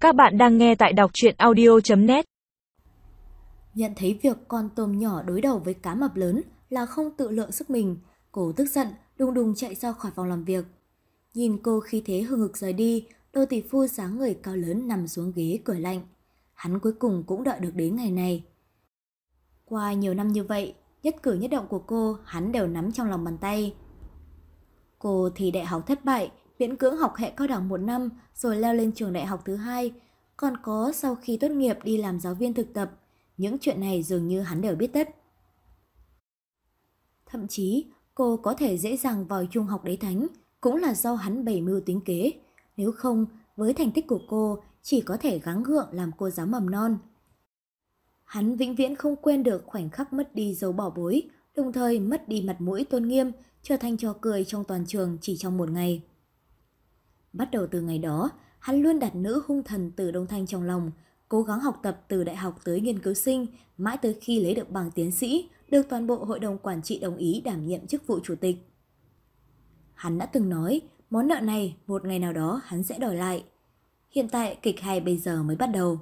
Các bạn đang nghe tại đọc truyện audio.net. Nhận thấy việc con tôm nhỏ đối đầu với cá mập lớn là không tự lượng sức mình, cô tức giận, đùng đùng chạy ra khỏi phòng làm việc. Nhìn cô khi thế hừng hực rời đi, Đô tỷ phu dáng người cao lớn nằm xuống ghế cười lạnh. Hắn cuối cùng cũng đợi được đến ngày này. Qua nhiều năm như vậy, nhất cử nhất động của cô hắn đều nắm trong lòng bàn tay. Cô thì đại học thất bại, miễn cưỡng học hệ cao đẳng 1 năm rồi leo lên trường đại học thứ 2, còn có sau khi tốt nghiệp đi làm giáo viên thực tập. Những chuyện này dường như hắn đều biết tất. Thậm chí, cô có thể dễ dàng vào trung học đế thánh cũng là do hắn bày mưu tính kế. Nếu không, với thành tích của cô, chỉ có thể gắng gượng làm cô giáo mầm non. Hắn vĩnh viễn không quên được khoảnh khắc mất đi dấu bảo bối, đồng thời mất đi mặt mũi tôn nghiêm, trở thành trò cười trong toàn trường chỉ trong một ngày. Bắt đầu từ ngày đó, hắn luôn đặt nữ hung thần Từ Đông Thanh trong lòng, cố gắng học tập từ đại học tới nghiên cứu sinh, mãi tới khi lấy được bằng tiến sĩ, được toàn bộ hội đồng quản trị đồng ý đảm nhiệm chức vụ chủ tịch. Hắn đã từng nói, món nợ này một ngày nào đó hắn sẽ đòi lại. Hiện tại kịch hay bây giờ mới bắt đầu.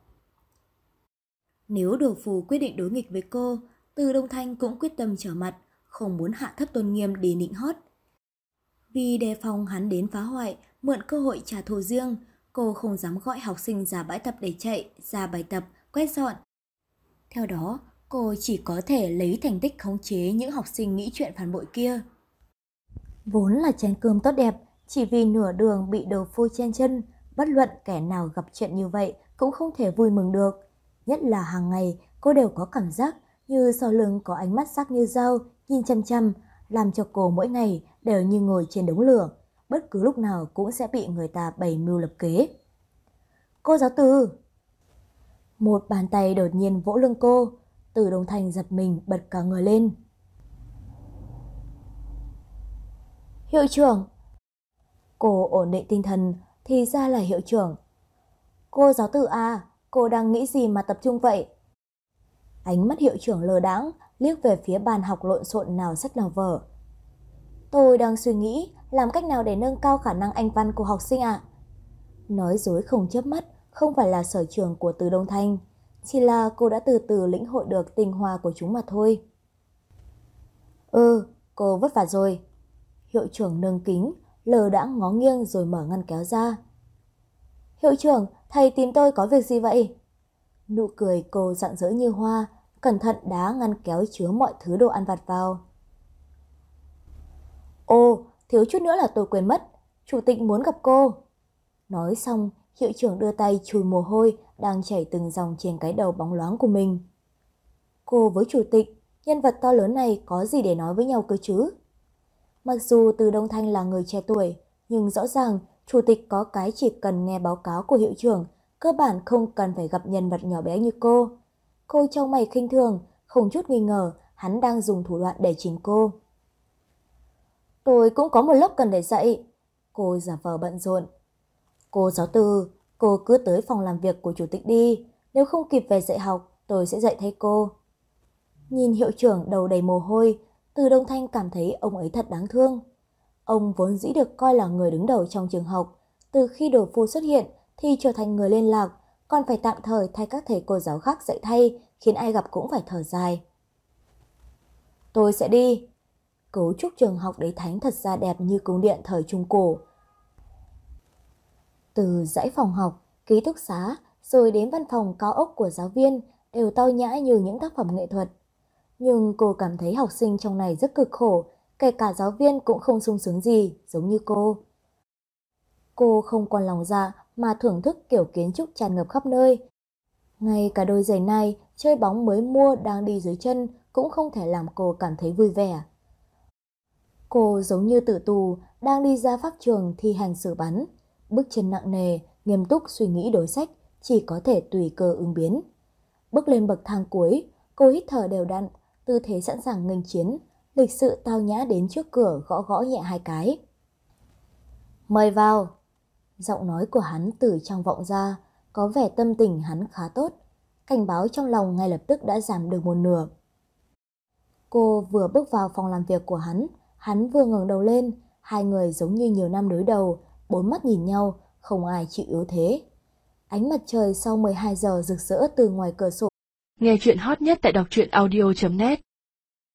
Nếu Đồ Phù quyết định đối nghịch với cô, Từ Đông Thanh cũng quyết tâm trở mặt, không muốn hạ thấp tôn nghiêm để nịnh hót. Vì đề phòng hắn đến phá hoại, mượn cơ hội trả thù riêng, cô không dám gọi học sinh ra bãi tập để chạy, ra bài tập, quét dọn. Theo đó, cô chỉ có thể lấy thành tích khống chế những học sinh nghĩ chuyện phản bội kia. Vốn là chén cơm tốt đẹp, chỉ vì nửa đường bị Đồ Phu chen chân, bất luận kẻ nào gặp chuyện như vậy cũng không thể vui mừng được. Nhất là hàng ngày cô đều có cảm giác như sau lưng có ánh mắt sắc như dao, nhìn chăm chăm, làm cho cô mỗi ngày đều như ngồi trên đống lửa, bất cứ lúc nào cũng sẽ bị người ta bày mưu lập kế. Cô giáo Từ! Một bàn tay đột nhiên vỗ lưng cô, Từ Đông Thanh giật mình bật cả người lên. Hiệu trưởng! Cô ổn định tinh thần, thì ra là hiệu trưởng. Cô giáo Từ à, cô đang nghĩ gì mà tập trung vậy? Ánh mắt hiệu trưởng lờ đãng liếc về phía bàn học lộn xộn nào sách nào vở. Tôi đang suy nghĩ làm cách nào để nâng cao khả năng Anh văn của học sinh ạ. Nói dối không chớp mắt không phải là sở trường của Từ Đông Thanh, chỉ là cô đã từ từ lĩnh hội được tinh hoa của chúng mà thôi. Cô vất vả rồi. Hiệu trưởng nâng kính, lờ đãng ngó nghiêng rồi mở ngăn kéo ra. Hiệu trưởng, thầy tìm tôi có việc gì vậy? Nụ cười cô rạng rỡ như hoa, cẩn thận đá ngăn kéo chứa mọi thứ đồ ăn vặt vào. Ồ, thiếu chút nữa là tôi quên mất, chủ tịch muốn gặp cô. Nói xong, hiệu trưởng đưa tay chùi mồ hôi đang chảy từng dòng trên cái đầu bóng loáng của mình. Cô với chủ tịch, nhân vật to lớn này có gì để nói với nhau cơ chứ? Mặc dù Từ Đông Thanh là người trẻ tuổi, nhưng rõ ràng chủ tịch có cái chỉ cần nghe báo cáo của hiệu trưởng, cơ bản không cần phải gặp nhân vật nhỏ bé như cô. Cô trao mày khinh thường, không chút nghi ngờ hắn đang dùng thủ đoạn để chỉnh cô. Tôi cũng có một lớp cần để dạy. Cô giả vờ bận rộn. Cô giáo Từ, cô cứ tới phòng làm việc của chủ tịch đi. Nếu không kịp về dạy học, tôi sẽ dạy thay cô. Nhìn hiệu trưởng đầu đầy mồ hôi, Từ Đông Thanh cảm thấy ông ấy thật đáng thương. Ông vốn dĩ được coi là người đứng đầu trong trường học. Từ khi Đồ Phu xuất hiện thì trở thành người liên lạc, còn phải tạm thời thay các thầy cô giáo khác dạy thay, khiến ai gặp cũng phải thở dài. Tôi sẽ đi. Cấu trúc trường học Đế Thánh thật ra đẹp như cung điện thời Trung Cổ. Từ dãy phòng học, ký túc xá, rồi đến văn phòng cao ốc của giáo viên đều tao nhã như những tác phẩm nghệ thuật. Nhưng cô cảm thấy học sinh trong này rất cực khổ, kể cả giáo viên cũng không sung sướng gì, giống như cô. Cô không còn lòng dạ mà thưởng thức kiểu kiến trúc tràn ngập khắp nơi. Ngay cả đôi giày này, chơi bóng mới mua đang đi dưới chân cũng không thể làm cô cảm thấy vui vẻ. Cô giống như tử tù đang đi ra pháp trường thi hành xử bắn. Bước chân nặng nề, nghiêm túc suy nghĩ đối sách, chỉ có thể tùy cơ ứng biến. Bước lên bậc thang cuối, cô hít thở đều đặn, tư thế sẵn sàng nghênh chiến, lịch sự tao nhã đến trước cửa gõ gõ nhẹ 2 cái. Mời vào. Giọng nói của hắn từ trong vọng ra, có vẻ tâm tình hắn khá tốt. Cảnh báo trong lòng ngay lập tức đã giảm được 1/2. Cô vừa bước vào phòng làm việc của hắn vừa ngẩng đầu lên, hai người giống như nhiều năm đối đầu, 4 mắt nhìn nhau, không ai chịu yếu thế. Ánh mặt trời sau 12 giờ rực rỡ từ ngoài cửa sổ. Nghe chuyện hot nhất tại đọc truyện audio.net